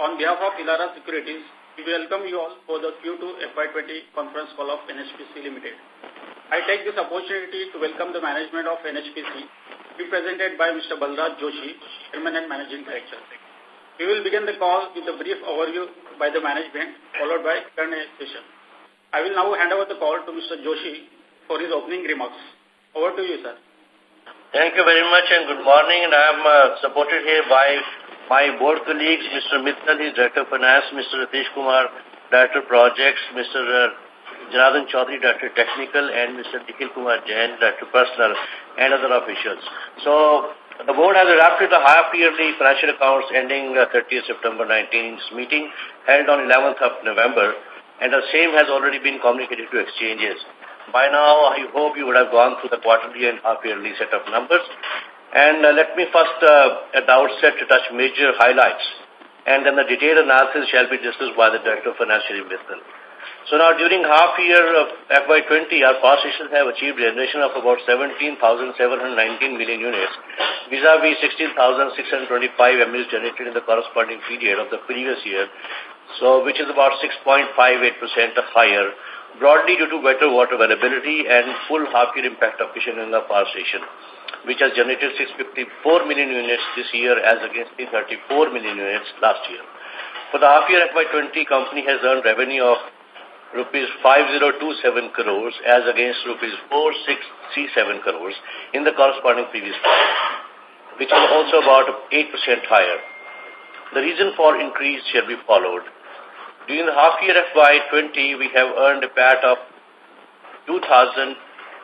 On behalf of Elara Securities, we welcome you all for the Q2 FY20 conference call of NHPC Limited. I take this opportunity to welcome the management of NHPC, represented by Mr. Balraj Joshi, Chairman and Managing Director. We will begin the call with a brief overview by the management, followed by Q&A session. I will now hand over the call to Mr. Joshi for his opening remarks. Over to you, sir. Thank you very much and good morning. And I am supported here by my board colleagues, Mr. Mittal, his Director of Finance, Mr. Ritesh Kumar, Director of Projects, Mr. Janardhan Chaudhary, Director of Technical, and Mr. Nikhil Kumar Jain, Director of Personnel, and other officials. So, the board has adopted the half-yearly financial accounts ending 30th September 19's meeting held on 11th of November, and the same has already been communicated to exchanges. By now, I hope you would have gone through the quarterly and half-yearly set of numbers. And let me first, at the outset, to touch major highlights. And then the detailed analysis shall be discussed by the Director of Finance, Shri Mittal. So now, during half-year of FY20, our power stations have achieved generation of about 17,719 million units, vis-a-vis 16,625 MUs generated in the corresponding period of the previous year, so which is about 6.58% higher, broadly due to better water availability and full half-year impact of Kishanganj Power Station, which has generated 654 million units this year as against 334 million units last year. For the half-year FY20, company has earned revenue of rupees 5027 crores as against rupees 4637 crores in the corresponding previous period, which is also about 8% higher. The reason for increase shall be followed. During the half-year FY20, we have earned a PAT of 2,221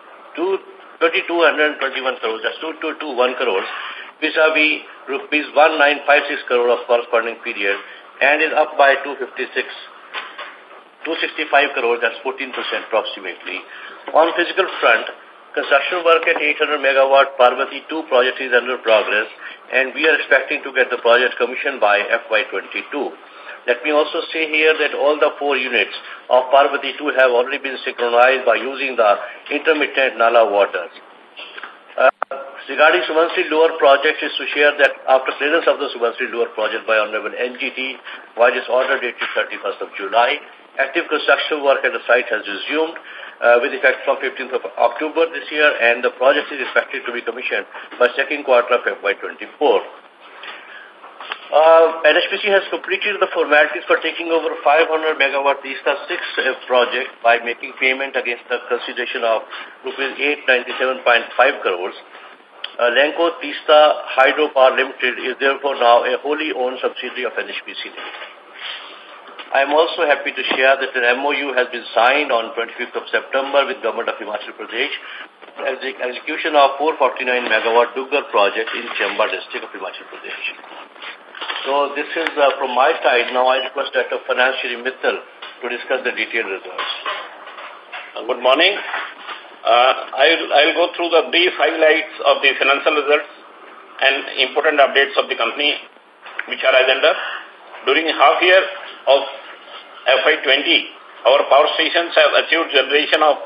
crores, that's 2221 crores, vis-a-vis rupees 1956 crore of corresponding period, and is up by 265 crores, that's 14% approximately. On physical front, construction work at 800 megawatt Parvati 2 project is under progress, and we are expecting to get the project commissioned by FY22. Let me also say here that all the 4 units of Parvati 2 have already been synchronized by using the intermittent Nala waters. Regarding Subansiri Lower project is to share that after clearance of the Subansiri Lower project by Honorable NGT, by this order dated 31st of July, active construction work at the site has resumed with effect from 15th of October this year, and the project is expected to be commissioned by second quarter of FY24. NHPC has completed the formalities for taking over 500 megawatt Teesta 6 project by making payment against the consideration of rupees 897.5 crores. Lanco Teesta Hydropower Limited is therefore now a wholly owned subsidiary of NHPC Limited. I am also happy to share that an MOU has been signed on 25th of September with Government of Himachal Pradesh as the execution of 449 megawatt Duggar project in Chamba district of Himachal Pradesh. So this is from my side. Now I request Director of Finance, Shri Mittal, to discuss the detailed results. Good morning. I'll go through the brief highlights of the financial results and important updates of the company, which are agenda. During half year of FY20, our power stations have achieved generation of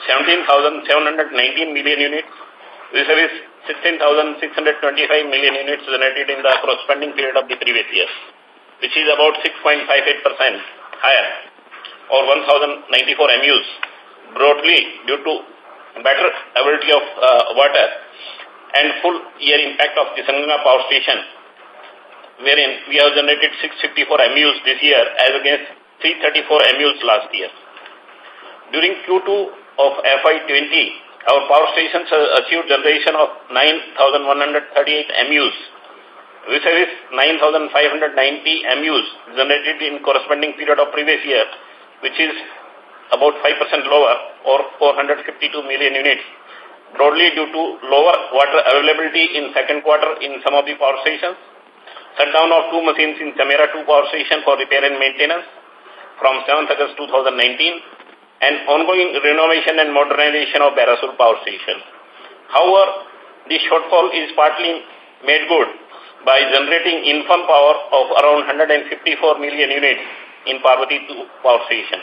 17,719 million units, vis-a-vis 16,625 million units generated in the corresponding period of the previous year, which is about 6.58% higher, or 1,094 MUs, broadly due to better availability of water and full year impact of the Kishanganj Power Station, wherein we have generated 654 MUs this year as against 334 MUs last year. During Q2 of FY20, our power stations achieved generation of 9,138 MUs, vis-a-vis 9,590 MUs generated in corresponding period of previous year, which is about 5% lower, or 452 million units, broadly due to lower water availability in second quarter in some of the power stations, shutdown of 2 machines in Chamera 2 power station for repair and maintenance from 7th August 2019, and ongoing renovation and modernization of Bairasur Power Station. However, this shortfall is partly made good by generating infirm power of around 154 million units in Parvati 2 Power Station.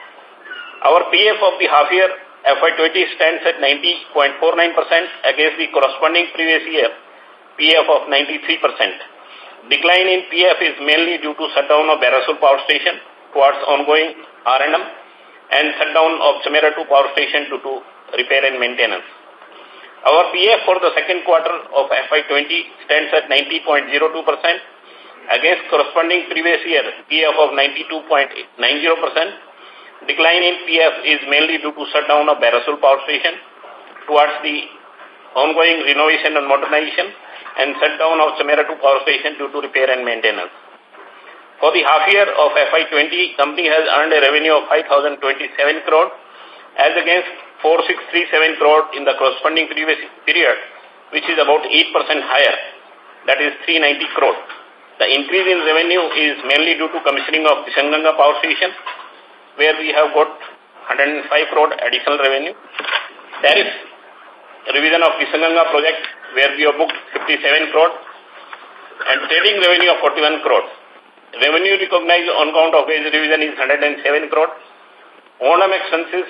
Our PF of the half-year FY20 stands at 90.49% against the corresponding previous year PF of 93%. Decline in PF is mainly due to shutdown of Barasul Power Station towards ongoing R&M and shutdown of Chamera 2 Power Station due to repair and maintenance. Our PF for the second quarter of FY20 stands at 90.02% against corresponding previous year PF of 92.90%. Decline in PF is mainly due to shutdown of Barasul Power Station towards the ongoing renovation and modernization and shutdown of Chamera 2 Power Station due to repair and maintenance. For the half year of FY20, company has earned a revenue of 5,027 crore as against 4,637 crore in the corresponding previous period, which is about 8% higher, that is 390 crore. The increase in revenue is mainly due to commissioning of Kishanganga Power Station, where we have got 105 crore additional revenue. Tariff revision of Kishanganga project, where we have booked 57 crore, and trading revenue of 41 crore. Revenue recognized on account of wage revision is 107 crore. O&M expenses,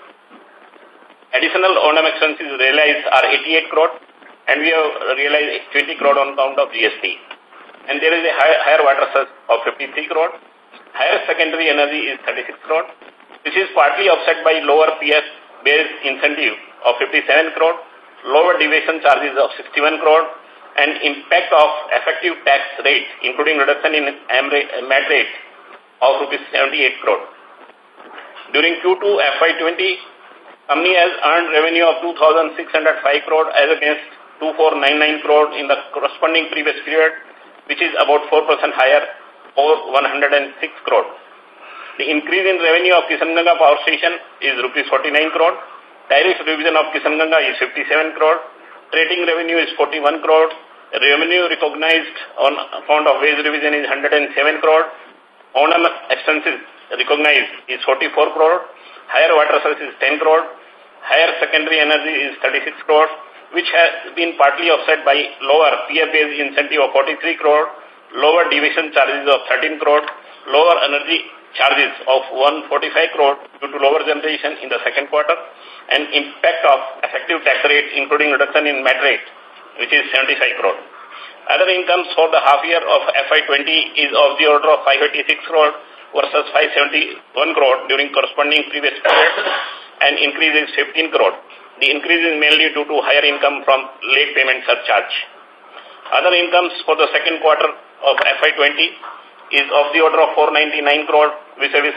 additional O&M expenses realized are 88 crore, and we have realized 20 crore on account of GST. And there is a higher water source of 53 crore. Higher secondary energy is 36 crore. This is partly offset by lower PS-based incentive of 57 crore, lower deviation charges of 61 crore, and impact of effective tax rate, including reduction in MAT rate of rupees 78 crore. During Q2 FY20, company has earned revenue of 2,605 crore as against 2,499 crore in the corresponding previous period, which is about 4% higher, or 106 crore. The increase in revenue of Kishanganga Power Station is rupees 49 crore. Tariff revision of Kishanganga is 57 crore. Trading revenue is 41 crore. Revenue recognized on account of wage revision is 107 crore. O&M expenses recognized is 44 crore. Higher water source is 10 crore. Higher secondary energy is 36 crore, which has been partly offset by lower PF-based incentive of 43 crore, lower deviation charges of 13 crore, lower energy charges of 145 crore due to lower generation in the second quarter, and impact of effective tax rate, including reduction in MAT rate, which is 75 crore. Other incomes for the half year of FY20 is of the order of 586 crore versus 571 crore during corresponding previous period, and increase is 15 crore. The increase is mainly due to higher income from late payment surcharge. Other incomes for the second quarter of FY20 is of the order of 499 crore, which is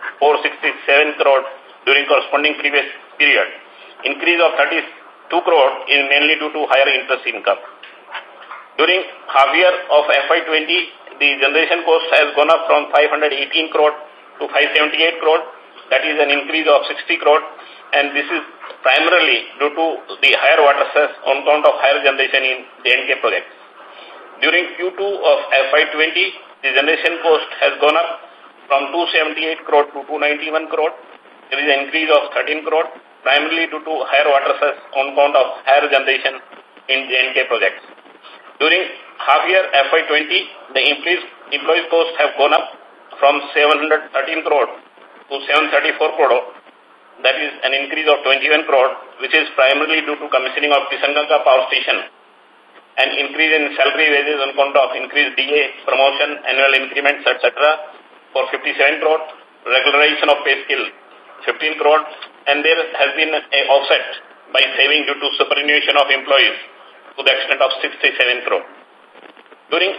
467 crore during corresponding previous period. Increase of 32 crore is mainly due to higher interest income. During half year of FY20, the generation cost has gone up from 518 crore to 578 crore. That is an increase of 60 crore, and this is primarily due to the higher water source on account of higher generation in J&K projects. During Q2 of FY20, the generation cost has gone up from 278 crore to 291 crore. There is an increase of 13 crore, primarily due to higher water source on account of higher generation in J&K projects. During half year FY20, the employees costs have gone up from 713 crore to 734 crore. That is an increase of 21 crore, which is primarily due to commissioning of Kishanganga Power Station, and increase in salary wages on account of increased DA, promotion, annual increments, etc. for 57 crore, regularization of pay scale 15 crore, and there has been an offset by saving due to superannuation of employees to the extent of 67 crore. During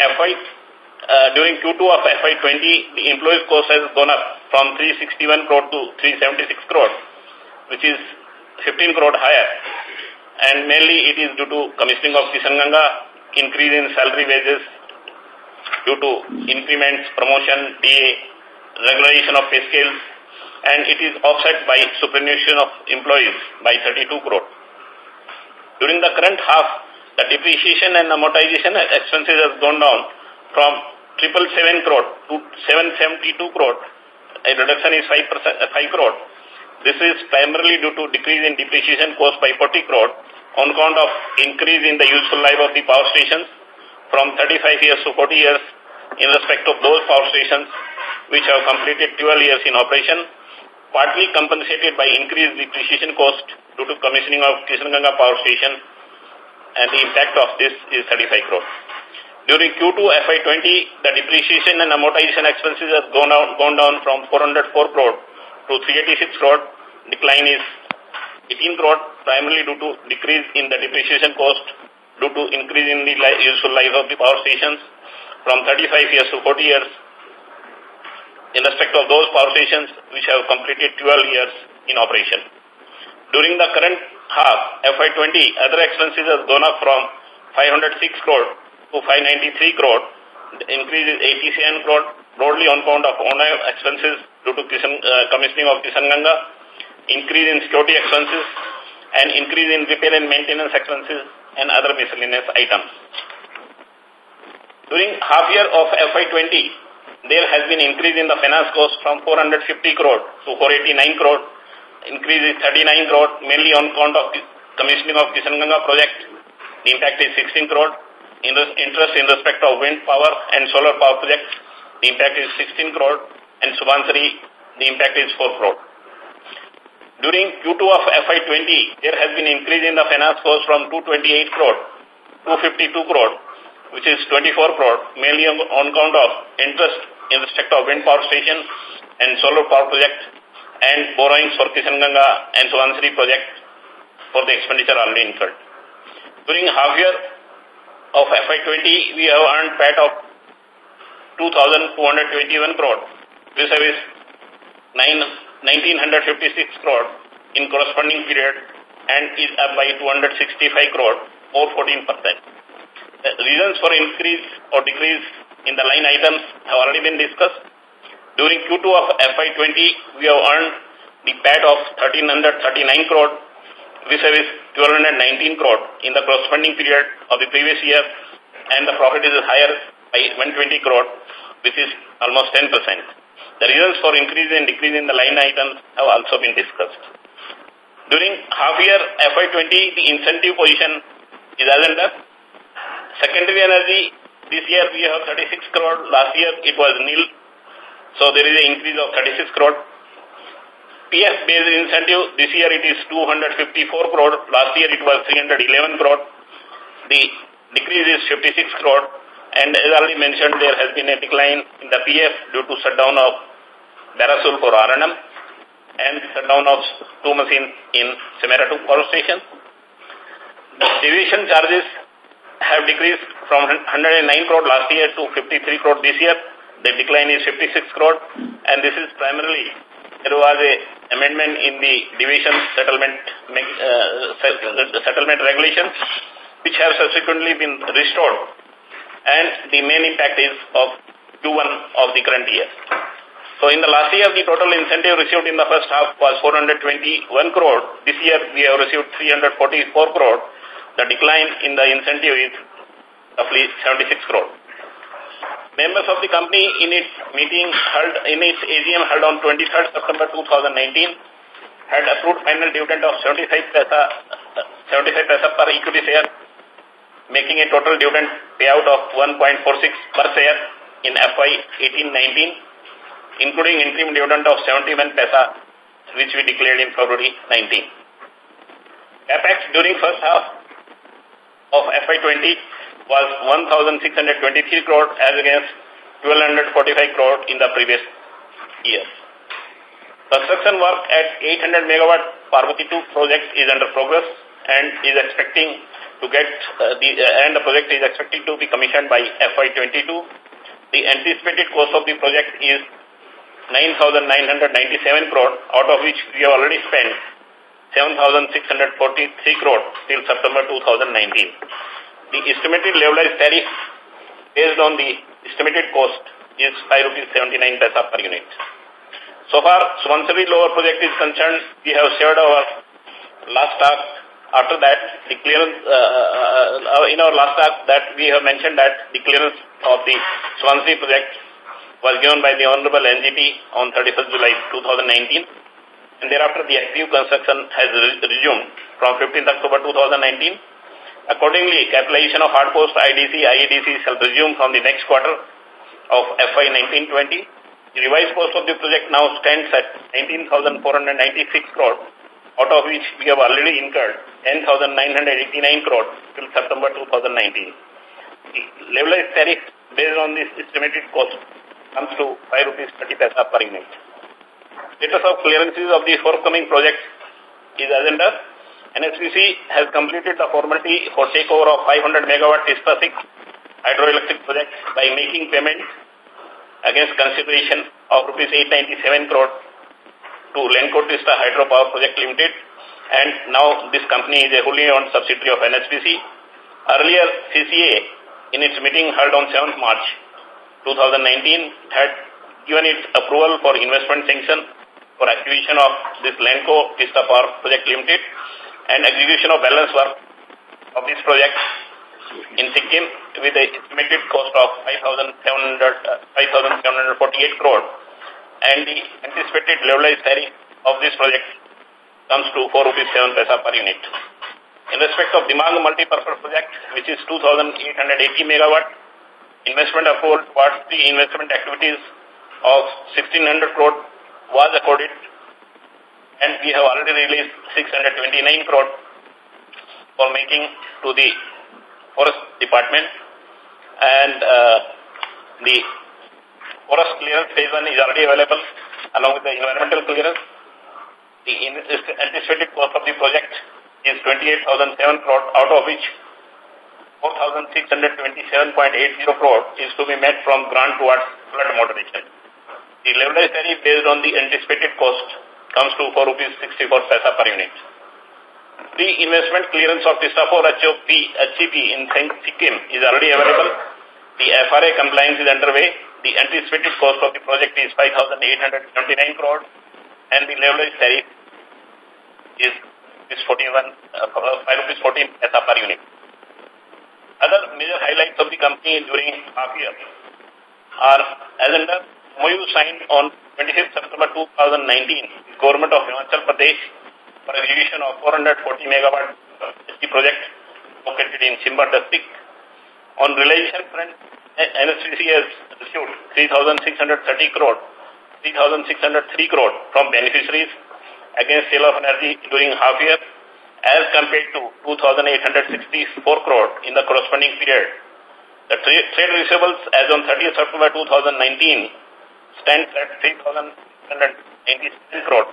Q2 of FY20, the employees cost has gone up from 361 crore to 376 crore, which is 15 crore higher, and mainly it is due to commissioning of Kishanganga, increase in salary wages due to increments, promotion, DA, regularization of pay scales, and it is offset by superannuation of employees by 32 crore. During the current half, the depreciation and amortization expenses have gone down from 777 crore to 772 crore. A reduction is 5 crore. This is primarily due to decrease in depreciation cost by 40 crore on account of increase in the useful life of the power stations from 35 years to 40 years in respect of those power stations which have completed 12 years in operation, partly compensated by increased depreciation cost due to commissioning of Kishanganga Power Station, and the impact of this is 35 crore. During Q2 FY20, the depreciation and amortization expenses have gone down from 404 crore to 386 crore. Decline is 18 crore, primarily due to decrease in the depreciation cost due to increase in the useful life of the power stations from 35 years to 40 years in respect of those power stations which have completed 12 years in operation. During the current half, FY20, other expenses have gone up from 506 crore to 593 crore. The increase is 87 crore, broadly on account of owner expenses due to commissioning of Kisanganga, increase in security expenses, and increase in repair and maintenance expenses and other miscellaneous items. During half year of FY20, there has been increase in the finance cost from 450 crore to 489 crore. Increase is 39 crore, mainly on account of commissioning of Kisanganga project. The impact is 16 crore. Interest in respect of wind power and solar power projects, the impact is 16 crore. And Subansiri, the impact is 4 crore. During Q2 of FY20, there has been increase in the finance cost from 228 crore to 252 crore, which is 24 crore, mainly on account of interest in respect of wind power station and solar power project and borrowings for Kisanganga and Subansiri project for the expenditure already incurred. During half year of FY20, we have earned PAT of 2,221 crore, which is 1,956 crore in corresponding period and is up by 265 crore or 14%. The reasons for increase or decrease in the line items have already been discussed. During Q2 of FY20, we have earned the PAT of 1,339 crore, which is 1,219 crore in the corresponding period of the previous year, and the profit is higher by 120 crore, which is almost 10%. The reasons for increase and decrease in the line items have also been discussed. During half year FY20, the incentive position is as under. Secondary energy, this year we have 36 crore, last year it was nil, so there is an increase of 36 crore. PF based incentive, this year it is 254 crore, last year it was 311 crore. The decrease is 56 crore, and as already mentioned, there has been a decline in the PF due to shutdown of Darasul for RNM and shutdown of 2 machines in Semeratu power station. The deviation charges have decreased from 109 crore last year to 53 crore this year. The decline is 56 crore, and this is primarily, there was a amendment in the deviation settlement regulations, which have subsequently been restored, and the main impact is of Q1 of the current year. So in the last year, the total incentive received in the first half was 421 crore. This year, we have received 344 crore. The decline in the incentive is roughly 76 crore. Members of the company in its AGM held on 23rd September 2019 had approved final dividend of 75 paisa per equity share, making a total dividend payout of 1.46 per share in FY 18-19, including interim dividend of 71 paisa, which we declared in February 19. CapEx during first half of FY20 was 1,623 crore as against 1,245 crore in the previous year. Construction work at 800 megawatt Parvati 2 project is under progress and is expecting to get the project is expected to be commissioned by FY22. The anticipated cost of the project is 9,997 crore, out of which we have already spent 7,643 crore till September 2019. The estimated levelized tariff based on the estimated cost is 5 rupees 79 paisa per unit. So far, Subansiri lower project is concerned, we have shared our last talk. After that, the clearance, in our last talk, that we have mentioned that the clearance of the Subansiri project was given by the Honorable NGT on 31st July 2019. And thereafter, the active construction has resumed from 15th October 2019. Accordingly, capitalization of hard cost IEDC shall resume from the next quarter of FY 19-20. The revised cost of the project now stands at 19,496 crore, out of which we have already incurred 10,989 crore till September 2019. levelized tariff based on this estimated cost comes to ₹5.30 per unit. Status of clearances of the forthcoming project is as under. NHPC has completed the formality for takeover of 500 megawatt Tista 6 hydroelectric project by making payment against consideration of ₹897 crore to Lenco Tista Hydropower Project Limited, and now this company is a wholly owned subsidiary of NHPC. Earlier, CCA, in its meeting held on 7th March 2019, had given its approval for investment sanction for acquisition of this Lenco Tista Power Project Limited and execution of balance work of this project in Sikkim with a estimated cost of 5,748 crore, and the anticipated levelized tariff of this project comes to ₹4.07 per unit. In respect of Dimang Multi-Purpose Project, which is 2,880 megawatt, investment approval towards the investment activities of 1,600 crore was accorded, and we have already released 629 crore for making to the Forest Department, and the Forest Clearance Phase 1 is already available along with the environmental clearance. The anticipated cost of the project is 28,007 crore, out of which 4,627.80 crore is to be met from grant towards flood moderation. The levelized tariff based on the anticipated cost comes to ₹4.64 per unit. The investment clearance of Tista 4 HCP in Sikkim is already available. The FRA compliance is underway. The anticipated cost of the project is 5,879 crore, and the levelized tariff is ₹5.14 per unit. Other major highlights of the company during half year are as under MOU signed on 25th September 2019, Government of Himachal Pradesh for execution of 440 megawatt project located in Chimba district. On realization front, NHPC has received 3,603 crore from beneficiaries against sale of energy during half year, as compared to 2,864 crore in the corresponding period. The trade receivables as on 30th September 2019 stands at 3,697 crore,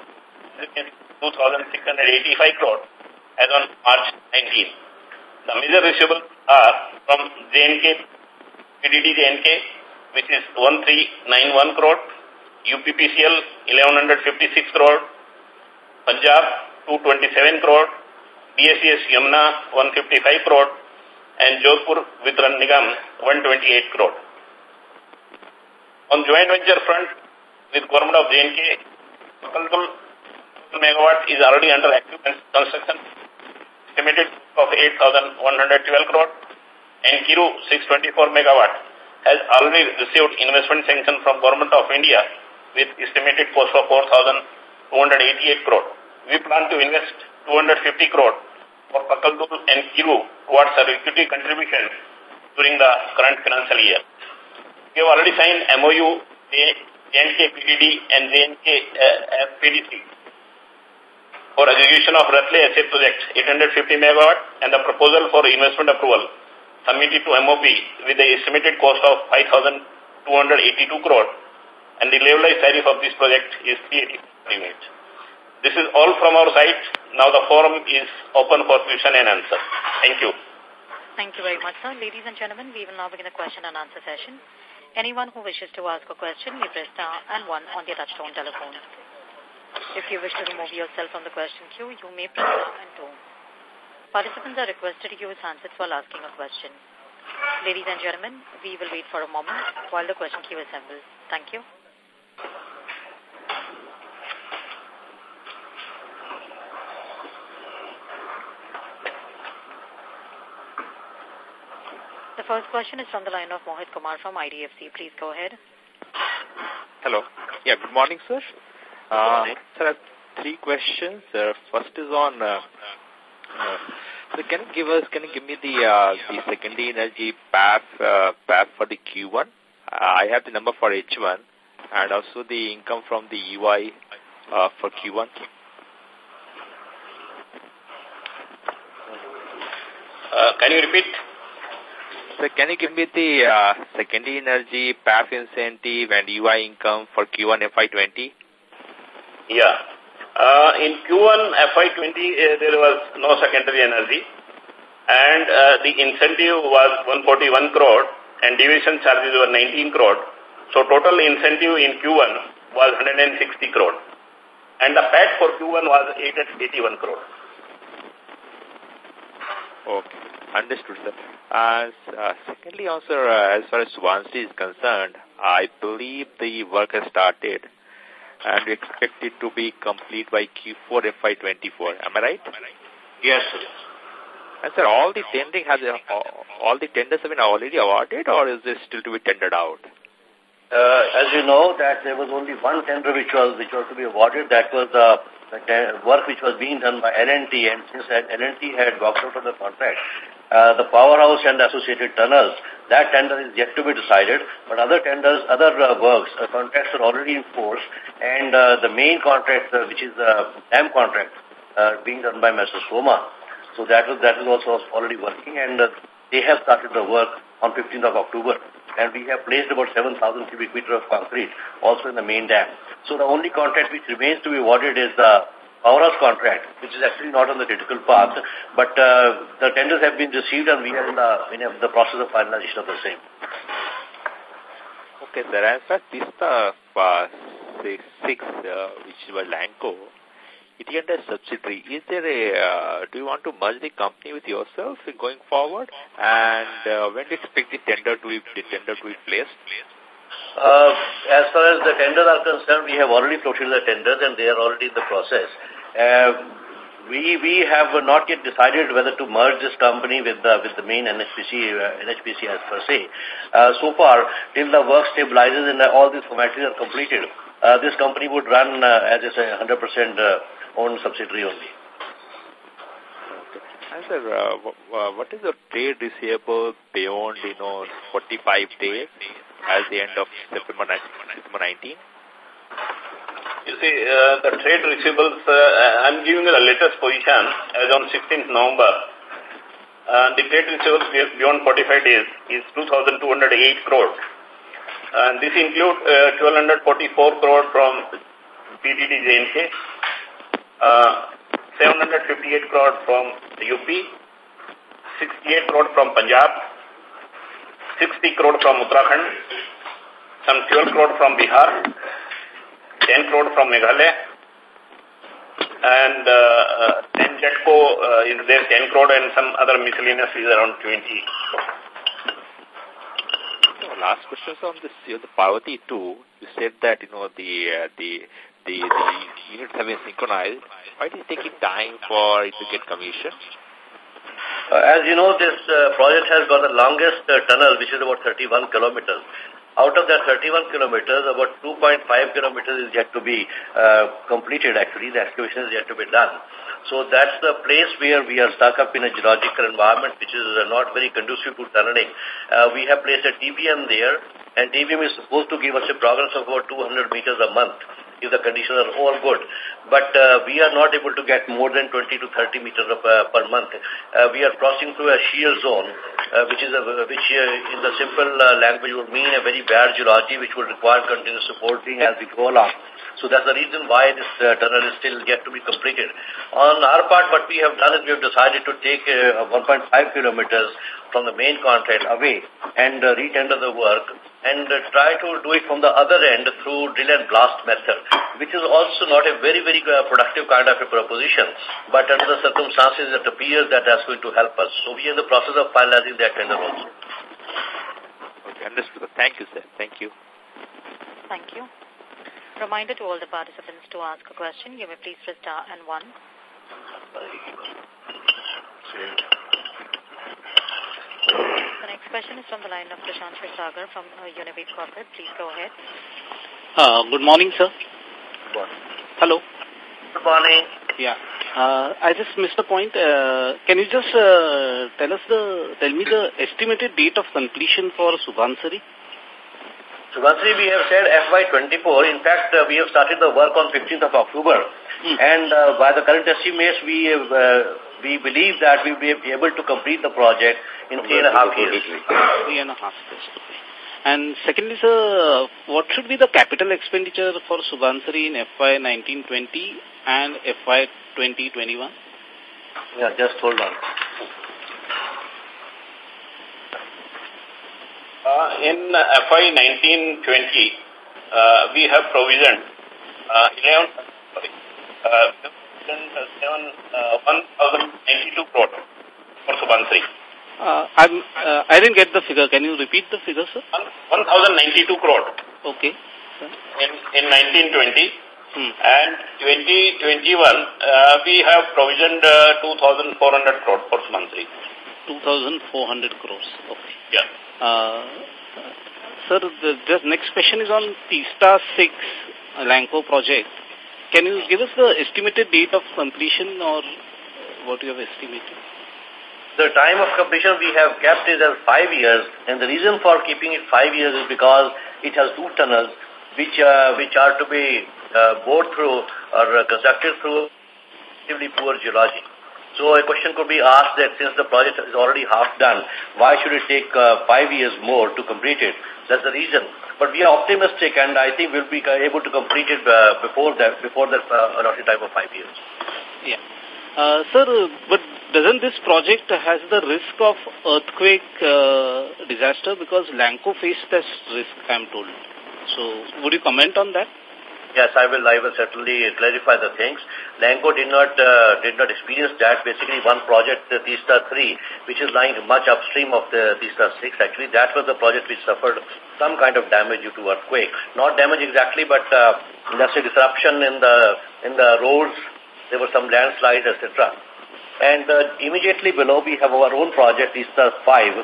2,685 crore as on March 19. The major receivables are from JNK, PDD JNK, which is 1,391 crore, UPPCL 1,156 crore, Punjab 227 crore, BSES Yamuna 155 crore, and Jodhpur Vitran Nigam 128 crore. On joint venture front with Government of JNK, Pakaltul megawatt is already under active construction, estimated of 8,112 crore, and Kiru 624 megawatt has already received investment sanction from Government of India with estimated cost of 4,288 crore. We plan to invest 250 crore for Pakaltul and Kiru towards our equity contribution during the current financial year. We have already signed MOU, JNK PDD and JNK PDC for execution of Ratle Asset Project 850 megawatt, and the proposal for investment approval submitted to MOP with the estimated cost of 5,282 crore, and the levelized tariff of this project is 380 per unit. This is all from our side. Now the forum is open for question and answer. Thank you. Thank you very much, sir. Ladies and gentlemen, we will now begin the question and answer session. Anyone who wishes to ask a question may press star and 1 on their touchtone telephone. If you wish to remove yourself from the question queue, you may press star and 2. Participants are requested to use handsets while asking a question. Ladies and gentlemen, we will wait for a moment while the question queue assembles. Thank you. The first question is from the line of Mohit Kumar from IDFC. Please go ahead. Hello. Yeah, good morning, sir. Sir, I have 3 questions. First is on, so can you give me the secondary energy PAF for the Q1? I have the number for H1 and also the income from the EY for Q1. Can you repeat? sir, can you give me the secondary energy, PAF incentive and UI income for Q1 FY20? Yeah. In Q1 FY20, there was no secondary energy, and the incentive was 141 crore and deviation charges were 19 crore. So total incentive in Q1 was 160 crore. And the PAT for Q1 was 81 crore. Okay, understood, sir. Secondly, also, as far as Subansiri is concerned, I believe the work has started and we expect it to be complete by Q4 FY24. Am I right? Yes, sir. And sir, all the tenders have been already awarded, or is this still to be tendered out? As you know, that there was only one tender which was to be awarded. That was the work which was being done by L&T, and since L&T had walked out of the contract, the powerhouse and associated tunnels, that tender is yet to be decided. But other tenders, works, contracts are already in force, and the main contract, which is the dam contract, being done by Mr. Soma. So that is also already working, and they have started the work on 15th of October. And we have placed about 7,000 cubic meter of concrete also in the main dam. So the only contract which remains to be awarded is the powerhouse contract, which is actually not on the critical path, but the tenders have been received and we are in the process of finalization of the same. Okay, sir. As far as this which was Lanco, it is under subsidiary. Is there do you want to merge the company with yourself going forward? And when do you expect the tender to be placed? As far as the tenders are concerned, we have already floated the tenders and they are already in the process. We have not yet decided whether to merge this company with the main NHPC as per se. So far, till the work stabilizes and all these formalities are completed, this company would run as a 100% owned subsidiary only. And sir, what is the trade receivable beyond 45 days as the end of September 19? You see, the trade receivables, I'm giving you the latest position as on 16th November. The trade receivables beyond 45 days is 2,208 crore. And this includes 1,244 crore from PDD JNK, 758 crore from UP, 68 crore from Punjab, 60 crore from Uttarakhand, some 12 crore from Bihar, 10 crore from Meghalaya, and then JETCO is there 10 crore and some other miscellaneous is around 20 crore. So last question on this, the Parvati 2, you said that, the units have been synchronized. Why is it taking time for it to get commissioned? As you know, this project has got the longest tunnel, which is about 31 kilometers. Out of that 31 kilometers, about 2.5 kilometers is yet to be completed, actually. The excavation is yet to be done. So that's the place where we are stuck up in a geological environment, which is not very conducive to tunneling. We have placed a TBM there, and TBM is supposed to give us a progress of about 200 meters a month, if the conditions are all good. But we are not able to get more than 20 to 30 meters per month. We are crossing through a shear zone, which in the simple language would mean a very bad geology, which would require continuous supporting as we go along. So that's the reason why this tunnel is still yet to be completed. On our part, what we have done is we have decided to take 1.5 kilometers from the main contract away and retender the work and try to do it from the other end through drill and blast method, which is also not a very, very productive kind of a proposition. But under the circumstances, it appears that that's going to help us. So we are in the process of finalizing that tender also. Okay, understood. Thank you, sir. Thank you. Thank you. Reminder to all the participants to ask a question. You may please press star and 1. The next question is from the line of Prashant Sagar from Univate Corporate. Please go ahead. Good morning, sir. Good morning. Hello. Good morning. Yeah. I just missed the point. Can you just tell me the estimated date of completion for Subansiri? Subansiri, we have said FY24. In fact, we have started the work on 15th of October. And by the current estimates, we we believe that we will be able to complete the project in 3.5 years. 3.5 years. Okay. And secondly, sir, what should be the capital expenditure for Subansiri in FY 1920 and FY 2021? Yeah, just hold on. In FY 1920, we have provisioned 1,092 crore for Subansiri. I didn't get the figure. Can you repeat the figure, sir? 1,092 crore. Okay. In 1920. And 2021, we have provisioned 2,400 crore for Subansiri. 2,400 crores. Okay. Yeah. Sir, the next question is on Teesta 6 Lanco project. Can you give us the estimated date of completion or what you have estimated? The time of completion we have kept is as 5 years, and the reason for keeping it 5 years is because it has 2 tunnels which are to be bored through or constructed through relatively poor geology. So a question could be asked that since the project is already half done, why should it take 5 years more to complete it? That's the reason. But we are optimistic, and I think we'll be able to complete it before that allotted time of 5 years. Yeah. Sir, but doesn't this project has the risk of earthquake disaster because Lanco faced this risk, I'm told. So, would you comment on that? Yes, I will certainly clarify the things. Lanco did not experience that. Basically, one project, the Teesta 3, which is lying much upstream of the Teesta 6. Actually, that was the project which suffered some kind of damage due to earthquake. Not damage exactly, but let's say disruption in the roads. There were some landslides, etc. And immediately below, we have our own project, Teesta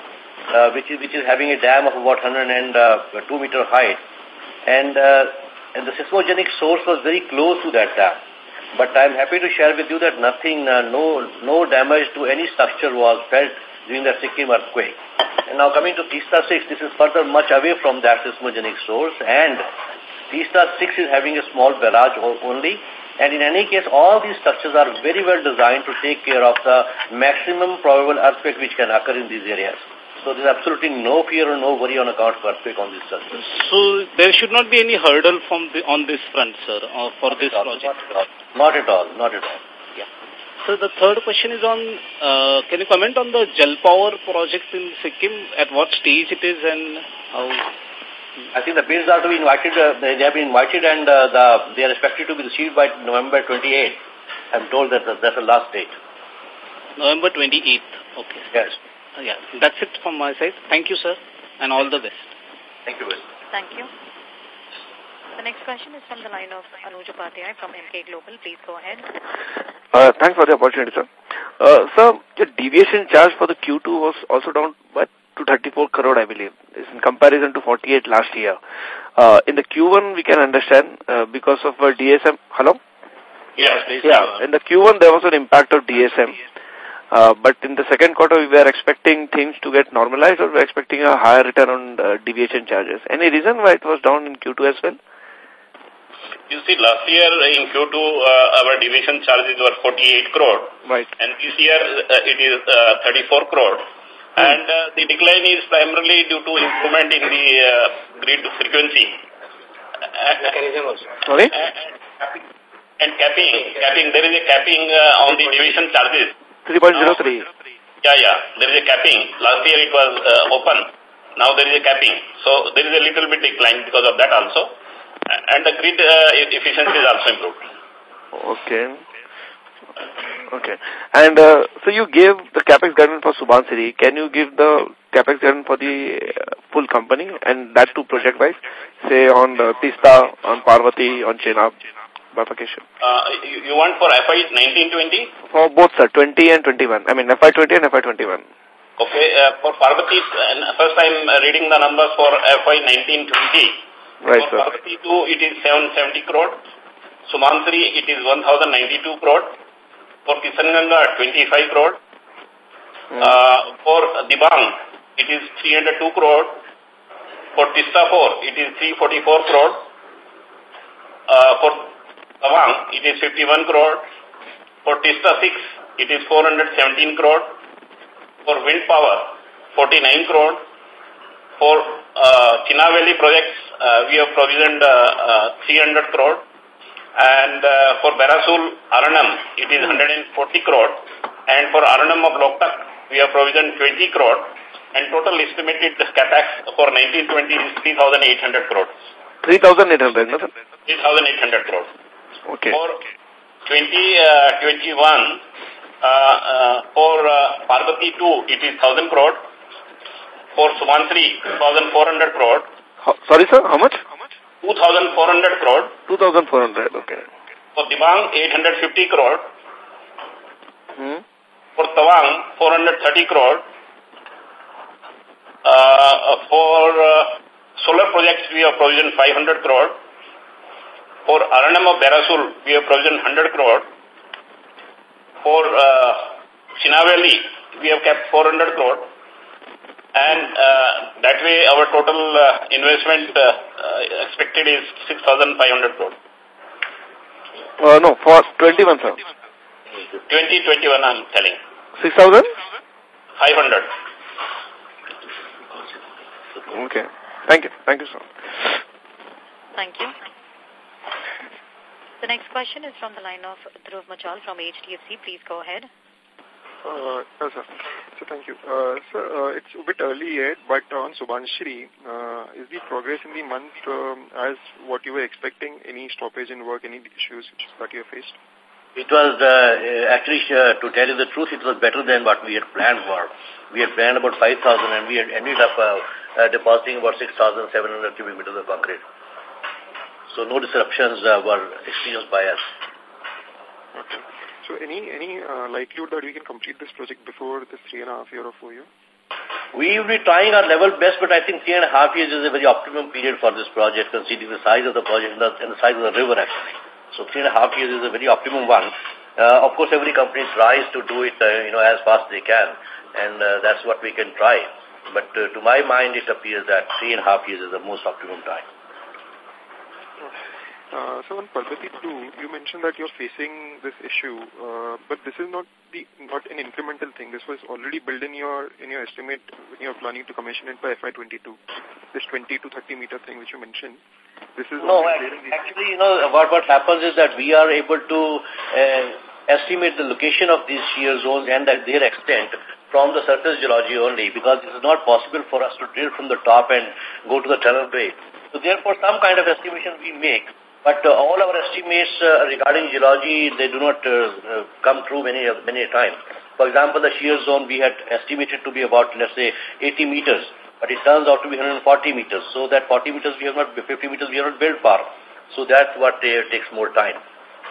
5, which is having a dam of about 102 meter height. And the seismogenic source was very close to that dam. But I'm happy to share with you that nothing, no damage to any structure was felt during the Sikkim earthquake. And now coming to Teesta 6, this is further much away from that seismogenic source, and Teesta 6 is having a small barrage only. And in any case, all these structures are very well designed to take care of the maximum probable earthquake which can occur in these areas. So there's absolutely no fear or no worry on account of earthquake on these structures. So there should not be any hurdle on this front, sir, for this project? Not at all. Yeah. So the third question is on, can you comment on the Jal Power project in Sikkim, at what stage it is and how? I think the bids are to be invited, they have been invited, and they are expected to be received by November 28th. I'm told that that's the last date. November 28th, okay. Yes. Yeah, that's it from my side. Thank you, sir, and all the best. Thank you. Thank you. The next question is from the line of Anuj Upadhyay from Emkay Global. Please go ahead. Thanks for the opportunity, sir. Sir, the deviation charge for the Q2 was also down by 234 crore, I believe, in comparison to 48 last year. In the Q1, we can understand because of DSM. Hello? Yes, please. Yeah, in the Q1, there was an impact of DSM. But in the second quarter, we were expecting things to get normalized, or we were expecting a higher return on deviation charges. Any reason why it was down in Q2 as well? You see, last year in Q2, our deviation charges were 48 crore. Right. And this year, it is 34 crore. And the decline is primarily due to improvement in the grid frequency. Sorry? And capping. There is a capping on the deviation charges. 3.03. Yeah. There is a capping. Last year it was open. Now there is a capping. So there is a little bit decline because of that also. And the grid efficiency is also improved. Okay. And so you gave the capex guidance for Subansiri. Can you give the capex guidance for the full company, and that too project-wise? Say on the Teesta, on Parvati, on Chenab, bifurcation. You want for FY 19-20? For both, sir, 20 and 21. I mean, FY 20 and FY 21. Okay. For Parvati, first I'm reading the numbers for FY 19-20. Right, for sir. Parvati 2, it is 770 crore. Subansiri, it is 1,092 crore. For Kisanganga, 25 crore. For Dibang, it is 302 crore. For Teesta 4, it is 344 crore. For Tawang, it is 51 crore. For Teesta 6, it is 417 crore. For wind power, 49 crore. For Chinaveli projects, we have provisioned 300 crore. And for Barasul Aranam, it is 140 crore. And for Aranam of Loktak, we have provisioned 20 crore. And total estimated capex for 1920 is 3,800 crore. 3,800, no? 3,800 crore. Okay. For 2021, for Parvati 2, it is 1,000 crore. For Subansri, 2,400 crore. Sorry, sir, how much? 2,400 crore. 2,400, okay. For Dibang, 850 crore. For Tawang, 430 crore. For solar projects, we have provisioned 500 crore. For Aranam of Barasul, we have provisioned 100 crore. For Chinaveli, we have kept 400 crore. And that way, our total investment expected is 6,500 crore. No, for 21, sir. 2021, I'm telling. 6,000? 500. Okay. Thank you. Thank you, sir. Thank you. The next question is from the line of Dhruv Machal from HDFC. Please go ahead. Yes, sir. So thank you. Sir, it's a bit early yet, but on Subansri, is the progress in the month as what you were expecting? Any stoppage in work, any issues that you have faced? It was, actually, to tell you the truth, it was better than what we had planned for. We had planned about 5,000 and we had ended up depositing about 6,700 cubic meters of concrete. So no disruptions were experienced by us. Okay. So any likelihood that we can complete this project before this 3.5 year or 4 year? We will be trying our level best, but I think 3.5 years is a very optimum period for this project, considering the size of the project and the size of the river, actually. So 3.5 years is a very optimum one. Of course, every company tries to do it, as fast as they can, and that's what we can try. But to my mind, it appears that 3.5 years is the most optimum time. So on Parvati 2, you mentioned that you're facing this issue, but this is not an incremental thing. This was already built in your estimate when you're planning to commission it by FY22. This 20 to 30 meter thing which you mentioned. This is actually, what happens is that we are able to estimate the location of these shear zones and their extent from the surface geology only, because it is not possible for us to drill from the top and go to the tunnel grade. So therefore, some kind of estimation we make. But all our estimates regarding geology, they do not come true many a time. For example, the shear zone we had estimated to be about, let's say, 80 meters, but it turns out to be 140 meters. So that 40 meters we have not, 50 meters we have not built for. So that's what takes more time.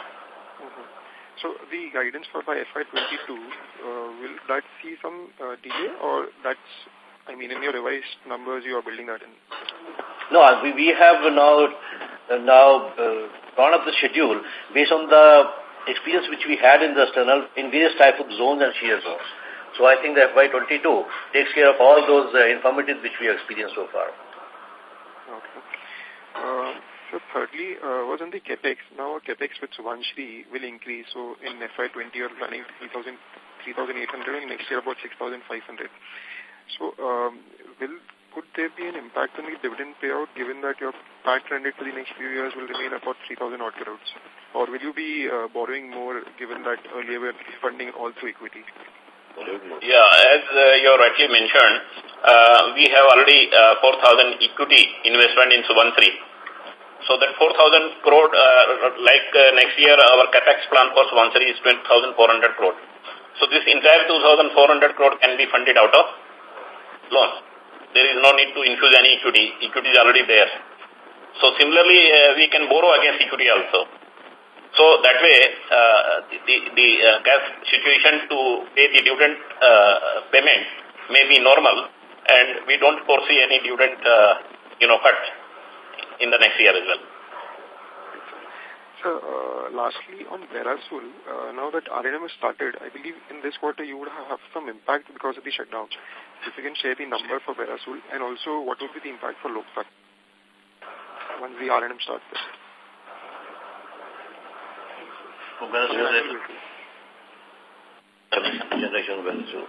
So the guidance for by FY22, will that see some delay, or that's, in your revised numbers you are building that in? No, we have now drawn up the schedule based on the experience which we had in the tunnel in various types of zones and shear zones. So I think that FY22 takes care of all those infirmities which we have experienced so far. Okay. So thirdly, was on the capex. Now capex with Subansri will increase. So in FY20 you're planning 3,800 and next year about 6,500. So could there be an impact on the dividend payout given that your PAT trended for the next few years will remain about 3,000 odd crores? Or will you be borrowing more given that earlier we were funding all through equity? Yeah, as you rightly mentioned, we have already 4,000 equity investment in Subansri. So that 4,000 crore, next year our capex plan for Subansri is 20,400 crore. So this entire 2,400 crore can be funded out of loan. There is no need to infuse any equity. Equity is already there. So similarly, we can borrow against equity also. So that way, the cash situation to pay the dividend payment may be normal, and we don't foresee any dividend, cut in the next year as well. So, lastly, on Barasul, now that Aranam has started, I believe in this quarter you would have some impact because of the shutdown. If you can share the number for Barasul and also what would be the impact for Loktak once the Aranam starts there. generation Barasu.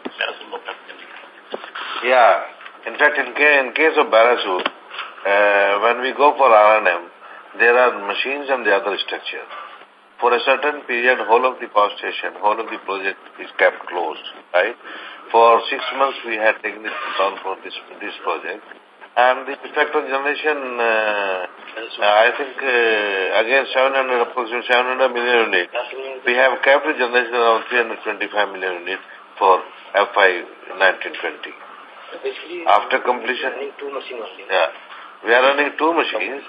Yeah. In fact, in case of Barasu, when we go for R&M, there are machines and the other structure. For a certain period, whole of the power station, whole of the project is kept closed, right? For 6 months, we had taken it down for this project. And the effect on generation, I think, again, approximately 700 million units. We have kept the generation around 325 million units for FY 1920. After completion, yeah, we are running 2 machines.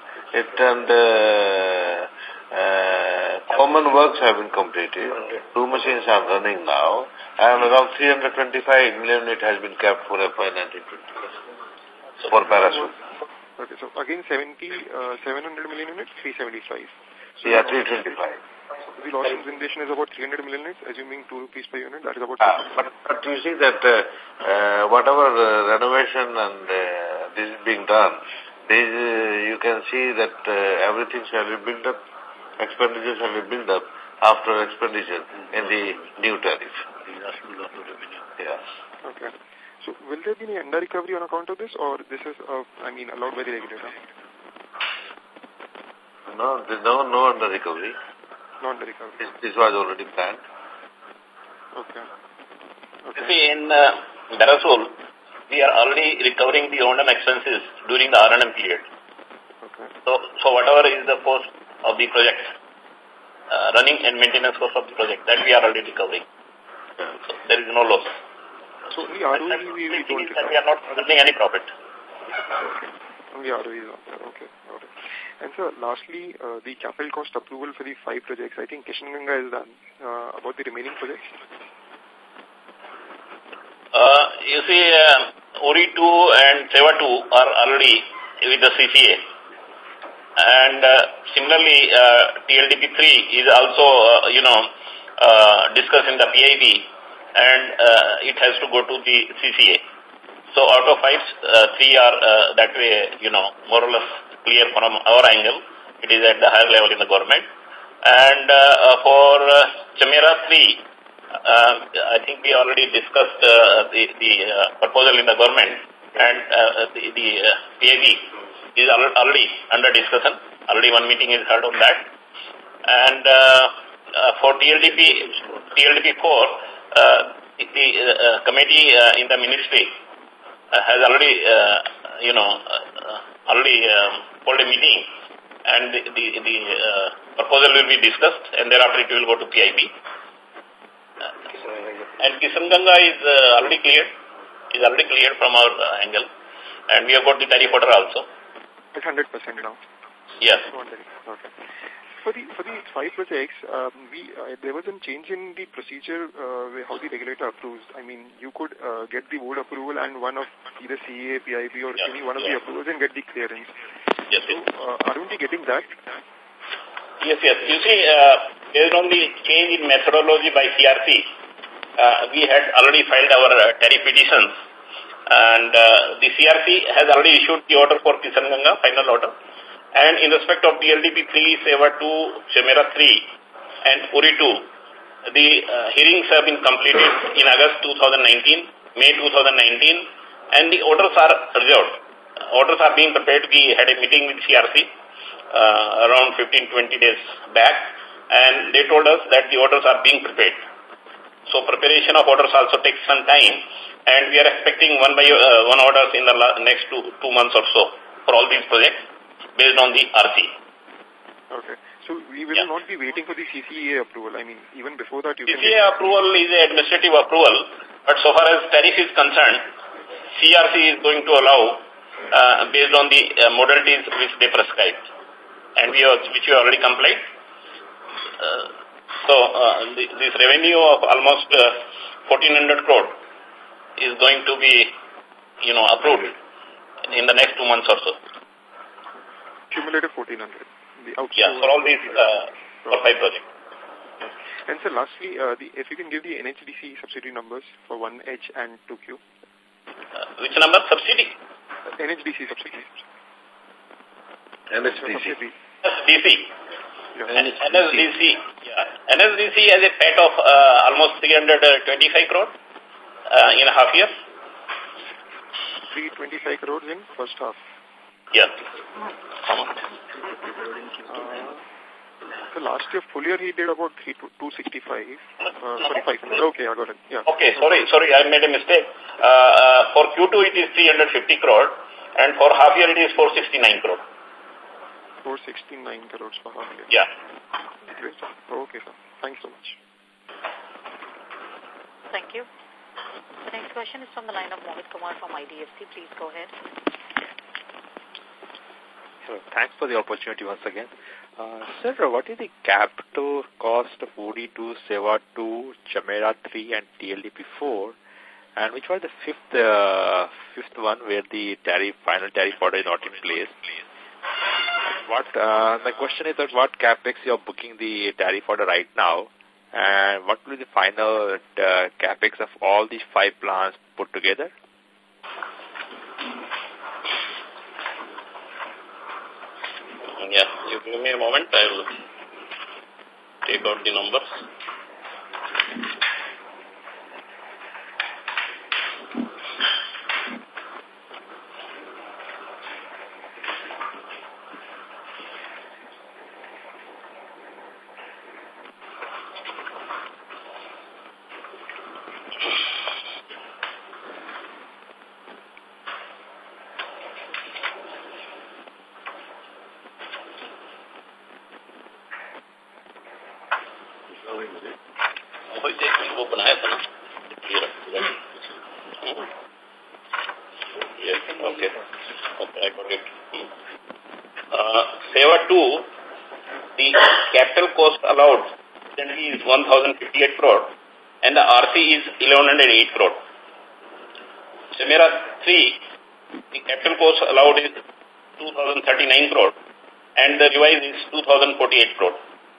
Common works have been completed. 2 machines are running now, and around 325 million unit has been kept for FY 1920 for Barasu. Okay, so again 700 million units, 375. So yeah, 325. The loss in generation is about 300 million units, assuming 2 rupees per unit. That is about. But you see that whatever renovation and this is being done, you can see that everything shall be built up, expenditure shall be built up after expenditure in the new tariff. Yeah. Okay. So will there be any under recovery on account of this, or this is, allowed by the regulator? No, there's no under recovery. No under recovery. This was already planned. Okay. See, in Barasul, we are already recovering the O&M expenses during the R&M period. Okay. So whatever is the cost of the project, running and maintenance cost of the project, that we are already recovering. So there is no loss. So the ROE we don't recover. We are not earning any profit. Okay. The ROE is on there. Okay. Okay. And sir, lastly, the capital cost approval for the 5 projects, I think Kishangarh is done. About the remaining projects? You see, Uri 2 and Seva 2 are already with the CCA. And similarly, TLDP 3 is also, discussed in the PIB, and it has to go to the CCA. So out of 5, 3 are that way, more or less clear from our angle. It is at the higher level in the government. And for Chamera 3, I think we already discussed the proposal in the government, and the PIB is already under discussion. Already 1 meeting is held on that. And for TLDP 4, the committee in the ministry has already, called a meeting, and the proposal will be discussed, and thereafter it will go to PIB. And Kisanganga is already cleared from our angle, and we have got the tariff order also. It's 100% now. Yes. Okay. For the 5 projects, there was a change in the procedure how the regulator approves. I mean, you could get the board approval and one of either CA, PIB, or any one of the approvals and get the clearance. Yes. So, aren't we getting that? Yes. You see, based on the change in methodology by CRC, we had already filed our tariff petitions, and the CRC has already issued the order for Kisanganga, final order. And in respect of TLDP 3, Seva 2, Chamera 3, and Uri 2, the hearings have been completed in August 2019, May 2019, and the orders are reserved. Orders are being prepared. We had a meeting with CRC around 15-20 days back, and they told us that the orders are being prepared. So preparation of orders also takes some time, and we are expecting one orders in the next two months or so for all these projects, based on the RC. Okay. So we will not be waiting for the CCA approval. I mean, even before that, CCA approval is an administrative approval, but so far as tariff is concerned, CRC is going to allow based on the modalities which they prescribed, and which we already complied. This revenue of almost 1,400 crore is going to be, approved in the next 2 months or so. Cumulative 1,400. For all these for 5 projects. And so lastly, if you can give the NHDC subsidy numbers for 1H and 2Q. Which number? Subsidy? NHDC subsidy. NHDC. NHDC. Yeah. NHDC Yeah. NSDC has a PAT of almost 325 crore in a half year. 325 crores in first half. Yeah. The last year, full year, he did about 265. Sorry, 500. Okay, I got it. Yeah. Okay, sorry, I made a mistake. For Q2, it is 350 crore, and for half year, it is 469 crore. 469 crores per half year. Yeah. Great. Okay, sir. Thanks so much. Thank you. The next question is from the line of Mohit Kumar from IDFC. Please go ahead. Hello. Thanks for the opportunity once again. Sir, what is the capital cost of OD2, Seva 2, Chamera 3 and TLDP4? And which was the fifth one where the final tariff order is not in place? My question is that what capex you are booking the tariff order right now, and what will be the final capex of all these 5 plants put together? Yeah, you give me a moment, I will take out the numbers. Seva 2, the capital cost allowed currently is 1,058 crore and the RC is 1,108 crore. Chamera 3, the capital cost allowed is 2,039 crore and the revised is 2,048 crore.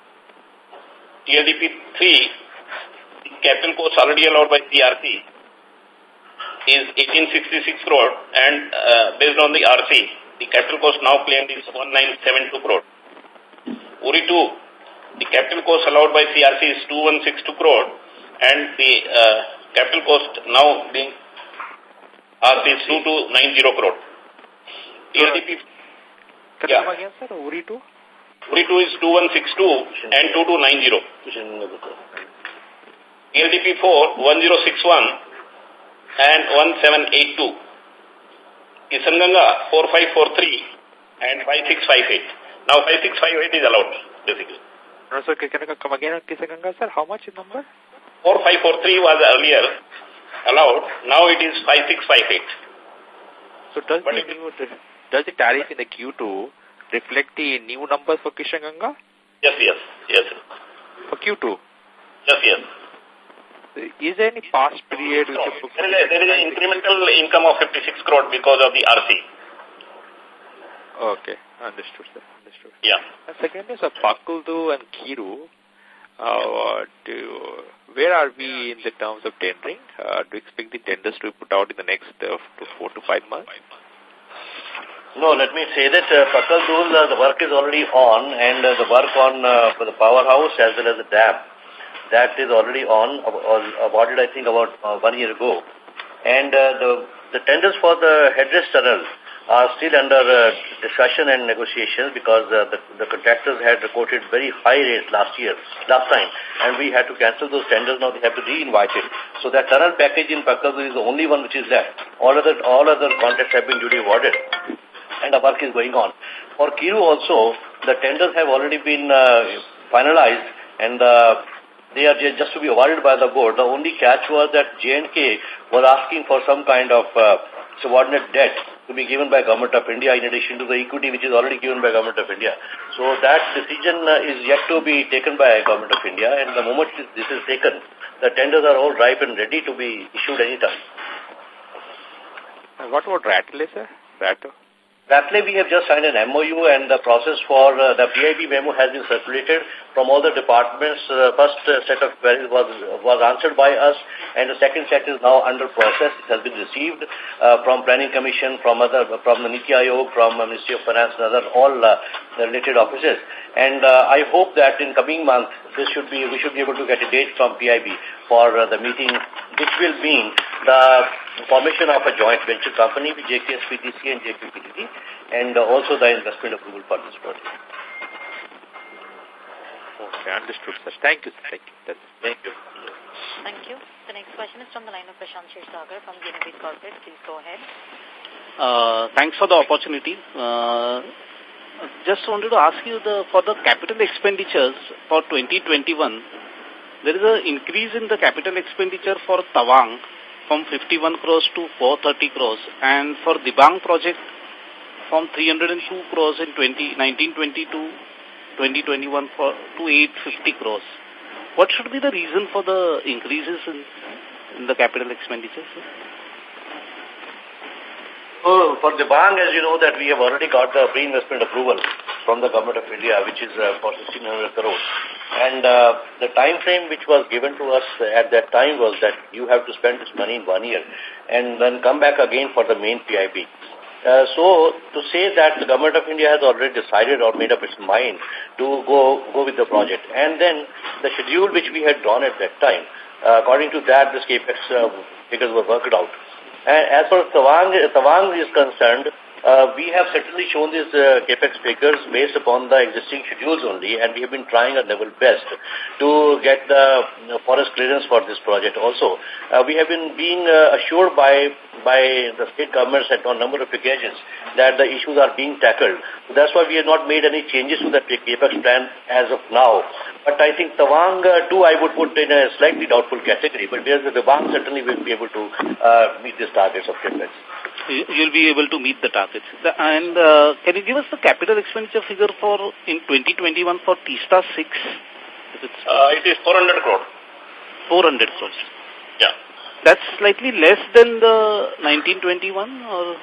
TLDP 3, the capital cost already allowed by CRC is 1,866 crore and based on the RC, the capital cost now claimed is 1,972 crore. Uri 2, the capital cost allowed by CRC is 2,162 crore and the capital cost now being RC is 2,290 crore. TLDP. Can you come again, sir? Uri 2? Uri 2 is 2,162 and 2,290. TLDP 4, 1,061 and 1,782. Kisanganga 4,543 and 5,658. Now 5,658 is allowed, basically. No, sir, can you come again on Kisanganga, sir? How much is number? 4,543 was earlier allowed. Now it is 5,658. So does the tariff in the Q2 reflect the new numbers for Kisanganga? Yes. For Q2? Yes. Is there any past period? No, there is an incremental income of 56 crore because of the RC. Okay, understood, sir. Understood. Yeah. And second is Pakuldu and Kiru. Where are we in the terms of tendering? Do you expect the tenders to be put out in the next 4 to 5 months? No, let me say that Pakuldu, the work is already on, and the work on for the powerhouse as well as the dam, that is already on, awarded I think about 1 year ago. And the tenders for the headrest tunnel are still under discussion and negotiations because the contractors had reported very high rates last time, and we had to cancel those tenders. Now they have to re-invite it. So that tunnel package in Pakuldu is the only one which is left. All other contracts have been duly awarded, and the work is going on. For Kiru also, the tenders have already been finalized, and they are just to be awarded by the board. The only catch was that J&K was asking for some kind of subordinate debt to be given by Government of India in addition to the equity which is already given by Government of India. So that decision is yet to be taken by Government of India, and the moment this is taken, the tenders are all ripe and ready to be issued anytime. What about Ratle, sir? Lastly, we have just signed an MOU, and the process for the PIB memo has been circulated from all the departments. First set of queries was answered by us, and the second set is now under process. It has been received from Planning Commission, from the Niti Aayog, from Ministry of Finance, and all related offices. And I hope that in coming months, we should be able to get a date from PIB for the meeting, which will mean the formation of a joint venture company with JKSPTC and JKPTC, and also the investment approval for this project. Okay, understood, sir. Thank you, sir. Thank you. Thank you. The next question is from the line of Prashant Shirsagar from Unity Corporate. Please go ahead. Thanks for the opportunity. Just wanted to ask you, for the capital expenditures for 2021, there is an increase in the capital expenditure for Tawang from 51 crores to 430 crores, and for Dibang project from 302 crores in 2019-20 to 2021 to 850 crores. What should be the reason for the increases in the capital expenditures? So for Dibang, as you know, that we have already got the pre-investment approval from the Government of India, which is for 1,600 crores. And the time frame which was given to us at that time was that you have to spend this money in 1 year and then come back again for the main PIB. So to say that the Government of India has already decided or made up its mind to go with the project. And then the schedule which we had drawn at that time, according to that, this CAPEX figures were worked out. And as far as Tawang is concerned, we have certainly shown these CAPEX figures based upon the existing schedules only, and we have been trying our level best to get the forest clearance for this project also. We have been being assured by the state governments on a number of occasions that the issues are being tackled. So that's why we have not made any changes to the CAPEX plan as of now. But I think Tawang too I would put in a slightly doubtful category, but whereas the Dibang certainly will be able to meet these targets of CAPEX. You'll be able to meet the targets. And can you give us the capital expenditure figure for in 2021 for Teesta 6? It is 400 crore. 400 crores. Yeah. That's slightly less than the 1921 or?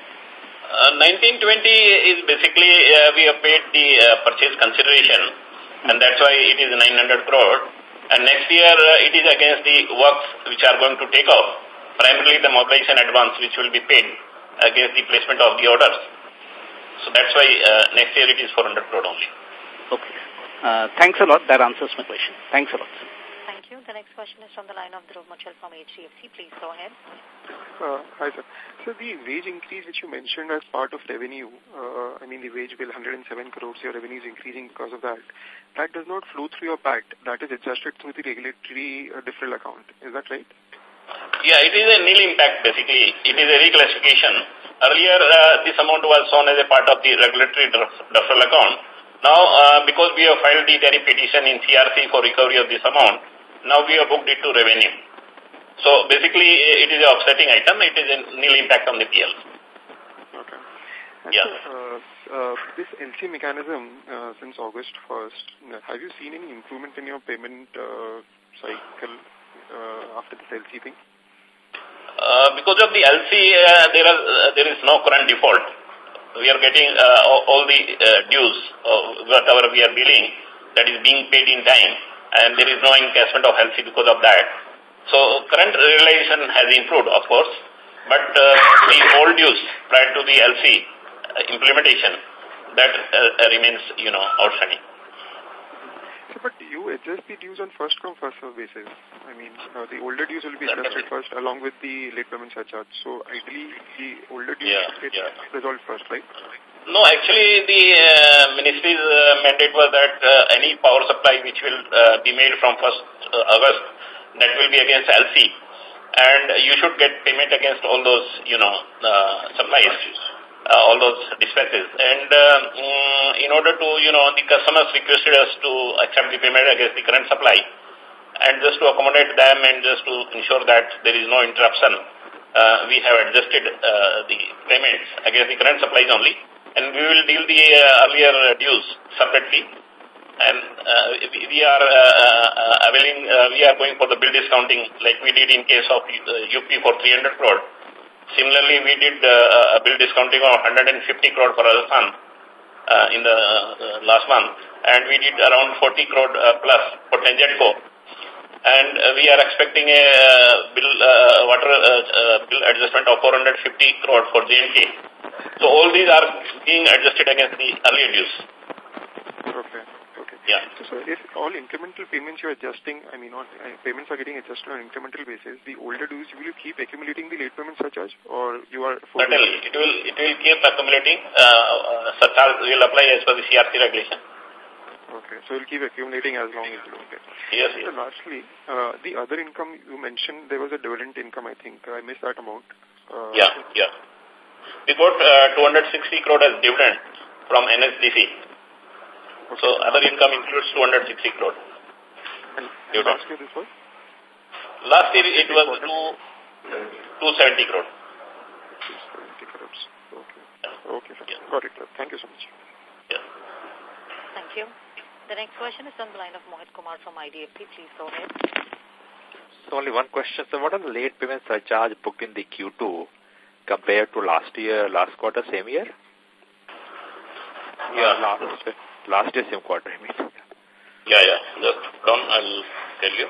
1920 is basically we have paid the purchase consideration, and that's why it is 900 crore. And next year it is against the works which are going to take off. Primarily the mobilization advance which will be paid against the placement of the orders. So that's why next year it is 400 crore only. Okay. Thanks a lot. That answers my question. Thanks a lot. Thank you. The next question is from the line of Dhruv Muchal from HDFC. Please go ahead. Hi, sir. So the wage increase which you mentioned as part of revenue, I mean the wage bill 107 crores, your revenue is increasing because of that. That does not flow through your PAT. That is adjusted through the regulatory deferral account. Is that right? Yeah, it is a nil impact basically. It is a reclassification. Earlier, this amount was shown as a part of the regulatory deferral account. Now, because we have filed the tariff petition in CRC for recovery of this amount, now we have booked it to revenue. So basically, it is an offsetting item. It is a nil impact on the PL. Okay. And yeah. This LC mechanism since August 1st, have you seen any improvement in your payment cycle after this LC thing? Because of the LC, there is no current default. We are getting all the dues, whatever we are billing, that is being paid in time, and there is no encashment of LC because of that. So current realization has improved, of course, but the old dues prior to the LC implementation, that remains, outstanding. So, but you adjust the dues on first come, first serve basis. I mean, the older dues will be adjusted first along with the late payment surcharge. So, ideally, the older dues should get resolved first, right? No, actually, the ministry's mandate was that any power supply which will be made from 1st August, that will be against LC. And you should get payment against all those, supplies. All those dispatches. And in order to, the customers requested us to accept the payment against the current supply. And just to accommodate them and just to ensure that there is no interruption, we have adjusted the payments against the current supplies only. And we will deal the earlier dues separately. And we are going for the bill discounting like we did in case of UP for 300 crore. Similarly, we did a bill discounting of 150 crore for Rajasthan in the last month, and we did around 40 crore plus for Tanjatco. And we are expecting a water bill adjustment of 450 crore for J&K. So all these are being adjusted against the earlier dues. Okay. Yeah. So if all incremental payments you're adjusting, payments are getting adjusted on incremental basis, the older dues, will you keep accumulating the late payment surcharge, or you are... Certainly. It will keep accumulating. Surcharge will apply as per the CRC regulation. Okay. So it will keep accumulating as long as you don't get. Yes. So lastly, the other income you mentioned, there was a dividend income, I think. I missed that amount. Yeah. We got 260 crore as dividend from NSDC. Okay. So other income includes 260 crore. And last year this was? Last year it was 270 crore. 270 crores. Okay. Yeah. Okay, sir. Yeah. Got it, sir. Thank you so much. Yeah. Thank you. The next question is on the line of Mohit Kumar from IDFC. Please go ahead. So only one question. So what are the late payment surcharge booked in the Q2 compared to last quarter, same year? Yeah. Last year, same quarter, I mean. Yeah. Just down, I'll tell you.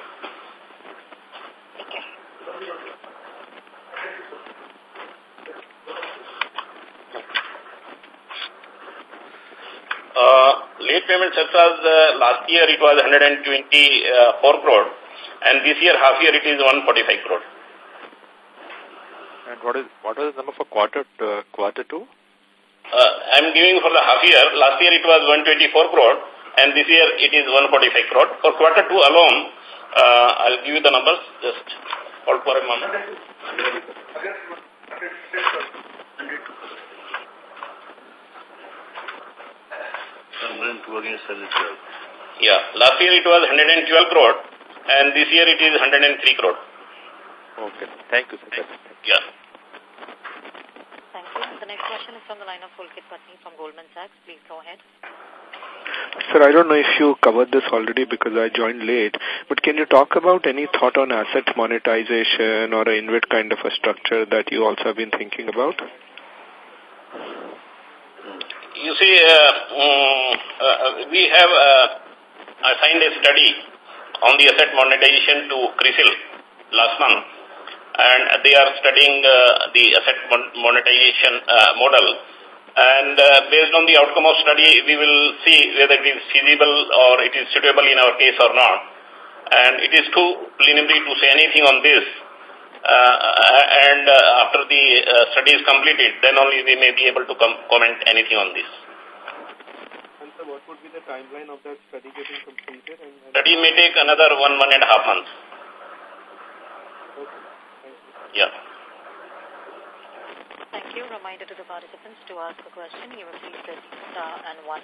Late payment surcharge, last year it was 124 crore, and this year, half year, it is 145 crore. And what was the number for quarter two? I'm giving for the half year. Last year it was 124 crore, and this year it is 145 crore. For quarter two alone, I'll give you the numbers. Just hold for a moment. Yeah, last year it was 112 crore, and this year it is 103 crore. Okay, thank you, sir. Yeah. Thank you. The next question is from the line of Pulkit Patni from Goldman Sachs. Please go ahead. Sir, I don't know if you covered this already because I joined late, but can you talk about any thought on asset monetization or an InvIT kind of a structure that you also have been thinking about? You see, we have assigned a study on the asset monetization to CRISIL last month, and they are studying the asset monetization model. And based on the outcome of study, we will see whether it is feasible or it is suitable in our case or not. And it is too preliminary to say anything on this. After the study is completed, then only we may be able to comment anything on this. And so what would be the timeline of that study getting completed? Study may take another 1.5 months. Okay. Thank you. Yeah. Thank you. Reminder to the participants to ask a question. You will please press star and 1.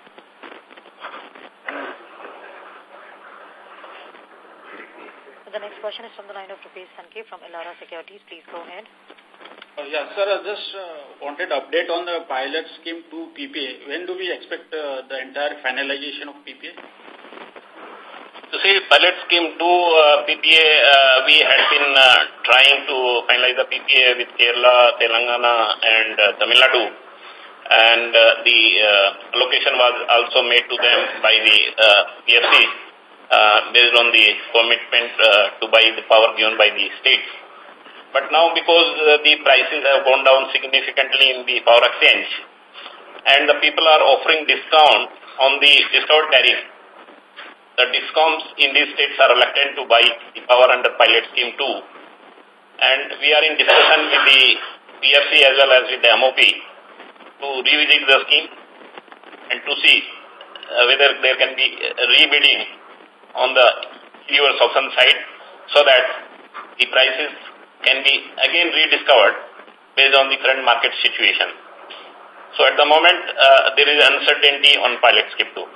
The next question is from the line of Rupesh Sankhe from Elara Securities. Please go ahead. Yes, sir. I just wanted update on the pilot scheme 2 PPA. When do we expect the entire finalization of PPA? You see, pilot scheme 2 PPA, we had been trying to finalize the PPA with Kerala, Telangana, and Tamil Nadu. And the allocation was also made to them by the PFC based on the commitment to buy the power given by the states. But now, because the prices have gone down significantly in the power exchange, and the people are offering discount on the discount tariff, the discoms in these states are reluctant to buy the power under pilot scheme 2. And we are in discussion with the PFC as well as with the MOP to revisit the scheme and to see whether there can be rebidding on the reverse auction side so that the prices can be again rediscovered based on the current market situation. So at the moment, there is uncertainty on pilot scheme 2.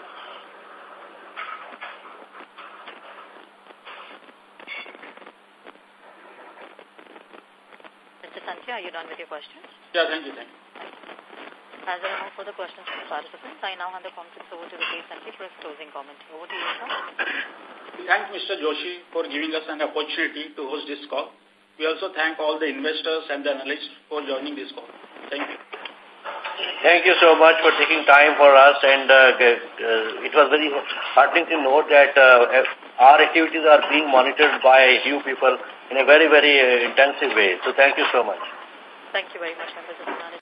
Are you done with your questions? Yeah, thank you. As there are no further questions from the participants, I now hand the conference over to Rupesh Sankhe for his closing comment. Over to you, sir. We thank Mr. Joshi for giving us an opportunity to host this call. We also thank all the investors and the analysts for joining this call. Thank you. Thank you so much for taking time for us, and it was very heartening to note that our activities are being monitored by you people in a very, very intensive way. So thank you so much. Thank you very much, members of the management.